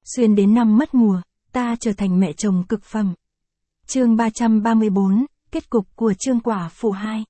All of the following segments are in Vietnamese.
Xuyên đến năm mất mùa, ta trở thành mẹ chồng cực phẩm. Chương 334, kết cục của Trương Quả Phụ 2.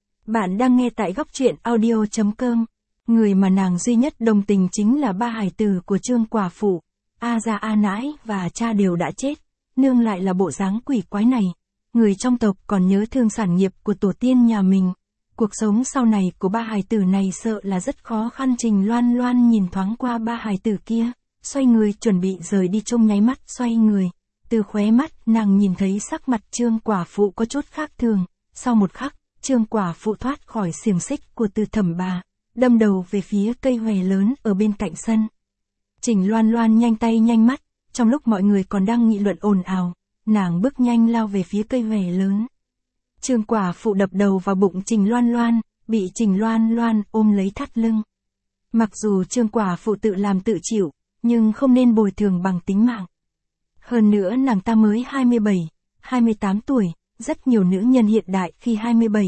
Bạn đang nghe tại góc truyện audio.com. Người mà nàng duy nhất đồng tình chính là ba hài tử của Trương Quả Phụ. A Gia A Nãi và cha đều đã chết, nương lại là bộ dáng quỷ quái này. Người trong tộc còn nhớ thương sản nghiệp của tổ tiên nhà mình. Cuộc sống sau này của ba hài tử này sợ là rất khó khăn. Trình Loan Loan nhìn thoáng qua ba hài tử kia, xoay người chuẩn bị rời đi, trong nháy mắt xoay người. Từ khóe mắt nàng nhìn thấy sắc mặt Trương Quả Phụ có chút khác thường. Sau một khắc, Trương Quả Phụ thoát khỏi xiềng xích của Từ Thẩm bà, đâm đầu về phía cây hòe lớn ở bên cạnh sân. Trình Loan Loan nhanh tay nhanh mắt, trong lúc mọi người còn đang nghị luận ồn ào, nàng bước nhanh lao về phía cây hòe lớn. Trương Quả Phụ đập đầu vào bụng Trình Loan Loan, bị Trình Loan Loan ôm lấy thắt lưng. Mặc dù Trương Quả Phụ tự làm tự chịu, nhưng không nên bồi thường bằng tính mạng. Hơn nữa nàng ta mới 27, 28 tuổi, rất nhiều nữ nhân hiện đại khi 27,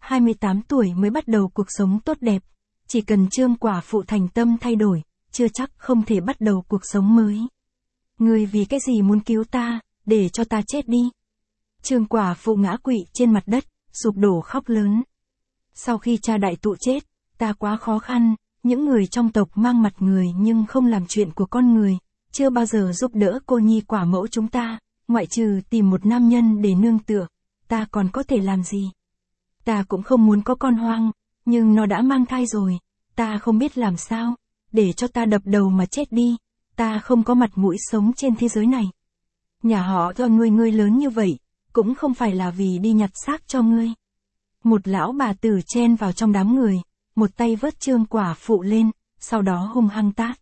28 tuổi mới bắt đầu cuộc sống tốt đẹp. Chỉ cần Trương Quả Phụ thành tâm thay đổi, chưa chắc không thể bắt đầu cuộc sống mới. Ngươi vì cái gì muốn cứu ta, để cho ta chết đi. Trương Quả Phụ ngã quỵ trên mặt đất, sụp đổ khóc lớn. Sau khi cha đại tụ chết, ta quá khó khăn, những người trong tộc mang mặt người nhưng không làm chuyện của con người, chưa bao giờ giúp đỡ cô nhi quả mẫu chúng ta, ngoại trừ tìm một nam nhân để nương tựa, ta còn có thể làm gì? Ta cũng không muốn có con hoang, nhưng nó đã mang thai rồi, ta không biết làm sao, để cho ta đập đầu mà chết đi, ta không có mặt mũi sống trên thế giới này. Nhà họ do nuôi ngươi lớn như vậy, cũng không phải là vì đi nhặt xác cho ngươi. Một lão bà tử chen vào trong đám người, một tay vớt Trương Quả Phụ lên, sau đó hung hăng tát.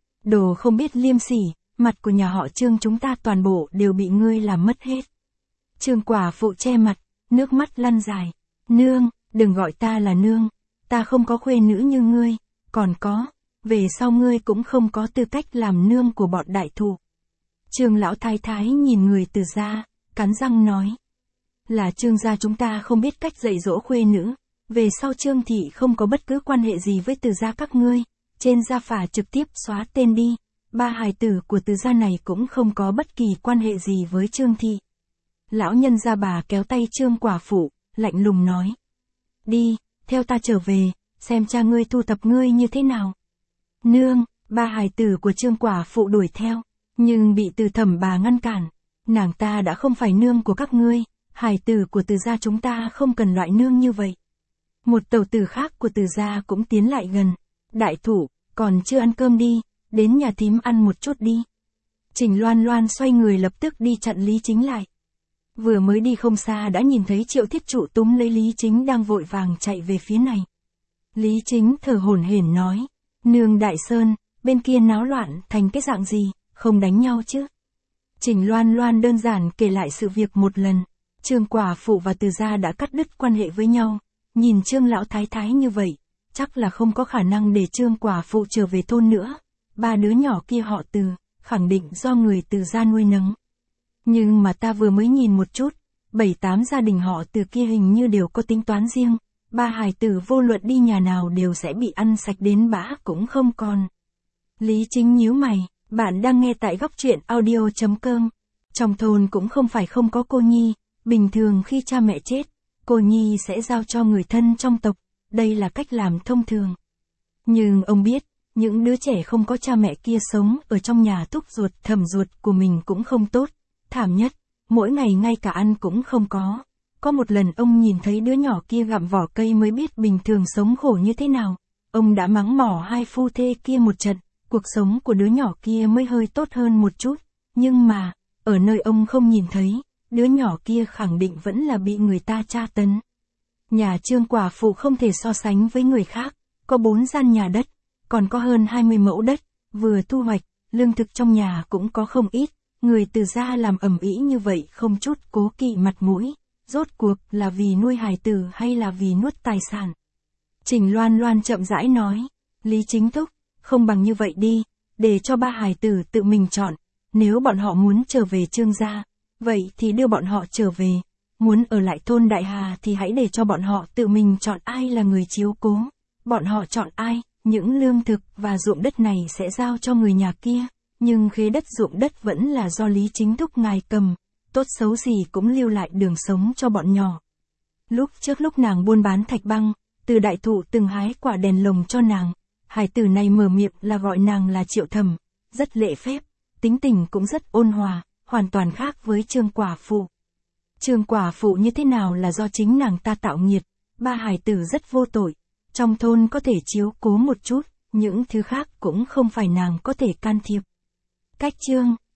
Đồ không biết liêm sỉ, mặt của nhà họ Trương chúng ta toàn bộ đều bị ngươi làm mất hết. Trương Quả Phụ che mặt, nước mắt lăn dài. Nương, đừng gọi ta là nương, ta không có khuê nữ như ngươi, còn có, về sau ngươi cũng không có tư cách làm nương của bọn đại thụ. Trương lão thái thái nhìn người Từ gia, cắn răng nói. Là Trương gia chúng ta không biết cách dạy dỗ khuê nữ, về sau Trương thị không có bất cứ quan hệ gì với Từ gia các ngươi, trên gia phả trực tiếp xóa tên đi, ba hài tử của Từ gia này cũng không có bất kỳ quan hệ gì với Trương thị. Lão nhân gia bà kéo tay Trương Quả Phụ, lạnh lùng nói. Đi, theo ta trở về, xem cha ngươi thu thập ngươi như thế nào. Nương, ba hài tử của Trương Quả Phụ đuổi theo, nhưng bị Từ Thẩm bà ngăn cản. Nàng ta đã không phải nương của các ngươi, hài tử của Từ gia chúng ta không cần loại nương như vậy. Một tẩu tử khác của Từ gia cũng tiến lại gần. Đại thụ, còn chưa ăn cơm đi, đến nhà thím ăn một chút đi. Trình Loan Loan xoay người lập tức đi chặn Lý Chính lại. Vừa mới đi không xa đã nhìn thấy Triệu Thiết Trụ túm lấy Lý Chính đang vội vàng chạy về phía này. Lý Chính thở hổn hển nói, nương Đại Sơn, bên kia náo loạn thành cái dạng gì, không đánh nhau chứ. Trình Loan Loan đơn giản kể lại sự việc một lần. Trương Quả Phụ và Từ gia đã cắt đứt quan hệ với nhau, nhìn Trương lão thái thái như vậy, chắc là không có khả năng để Trương Quả Phụ trở về thôn nữa. Ba đứa nhỏ kia họ Từ, khẳng định do người Từ gia nuôi nấng. Nhưng mà ta vừa mới nhìn một chút, 7-8 gia đình họ Từ kia hình như đều có tính toán riêng, ba hài tử vô luận đi nhà nào đều sẽ bị ăn sạch đến bã cũng không còn. Lý Chính nhíu mày, bạn đang nghe tại góc truyện audio.com. Trong thôn cũng không phải không có cô nhi, bình thường khi cha mẹ chết, cô nhi sẽ giao cho người thân trong tộc, đây là cách làm thông thường. Nhưng ông biết, những đứa trẻ không có cha mẹ kia sống ở trong nhà thúc ruột thẩm ruột của mình cũng không tốt, thảm nhất, mỗi ngày ngay cả ăn cũng không có. Có một lần ông nhìn thấy đứa nhỏ kia gặm vỏ cây mới biết bình thường sống khổ như thế nào, ông đã mắng mỏ hai phu thê kia một trận, cuộc sống của đứa nhỏ kia mới hơi tốt hơn một chút, nhưng mà, ở nơi ông không nhìn thấy, đứa nhỏ kia khẳng định vẫn là bị người ta tra tấn. Nhà Trương Quả Phụ không thể so sánh với người khác, có 4 gian nhà đất, còn có hơn 20 mẫu đất, vừa thu hoạch, lương thực trong nhà cũng có không ít, người Từ gia làm ầm ĩ như vậy không chút cố kỵ mặt mũi, rốt cuộc là vì nuôi hài tử hay là vì nuốt tài sản. Trình Loan Loan chậm rãi nói, Lý Chính thúc, không bằng như vậy đi, để cho ba hài tử tự mình chọn, nếu bọn họ muốn trở về Trương gia, vậy thì đưa bọn họ trở về, muốn ở lại thôn Đại Hà thì hãy để cho bọn họ tự mình chọn ai là người chiếu cố, bọn họ chọn ai, những lương thực và ruộng đất này sẽ giao cho người nhà kia, Nhưng khế đất ruộng đất vẫn là do Lý Chính Thúc ngài cầm, tốt xấu gì cũng lưu lại đường sống cho bọn nhỏ. Lúc trước lúc nàng buôn bán thạch băng, từ đại thụ từng hái quả đèn lồng cho nàng, hải tử này mở miệng là gọi nàng là Triệu Thẩm, rất lễ phép, tính tình cũng rất ôn hòa, hoàn toàn khác với Trương quả phụ. Trương quả phụ như thế nào là do chính nàng ta tạo nghiệt, ba hải tử rất vô tội, trong thôn có thể chiếu cố một chút, những thứ khác cũng không phải nàng có thể can thiệp. Cách chương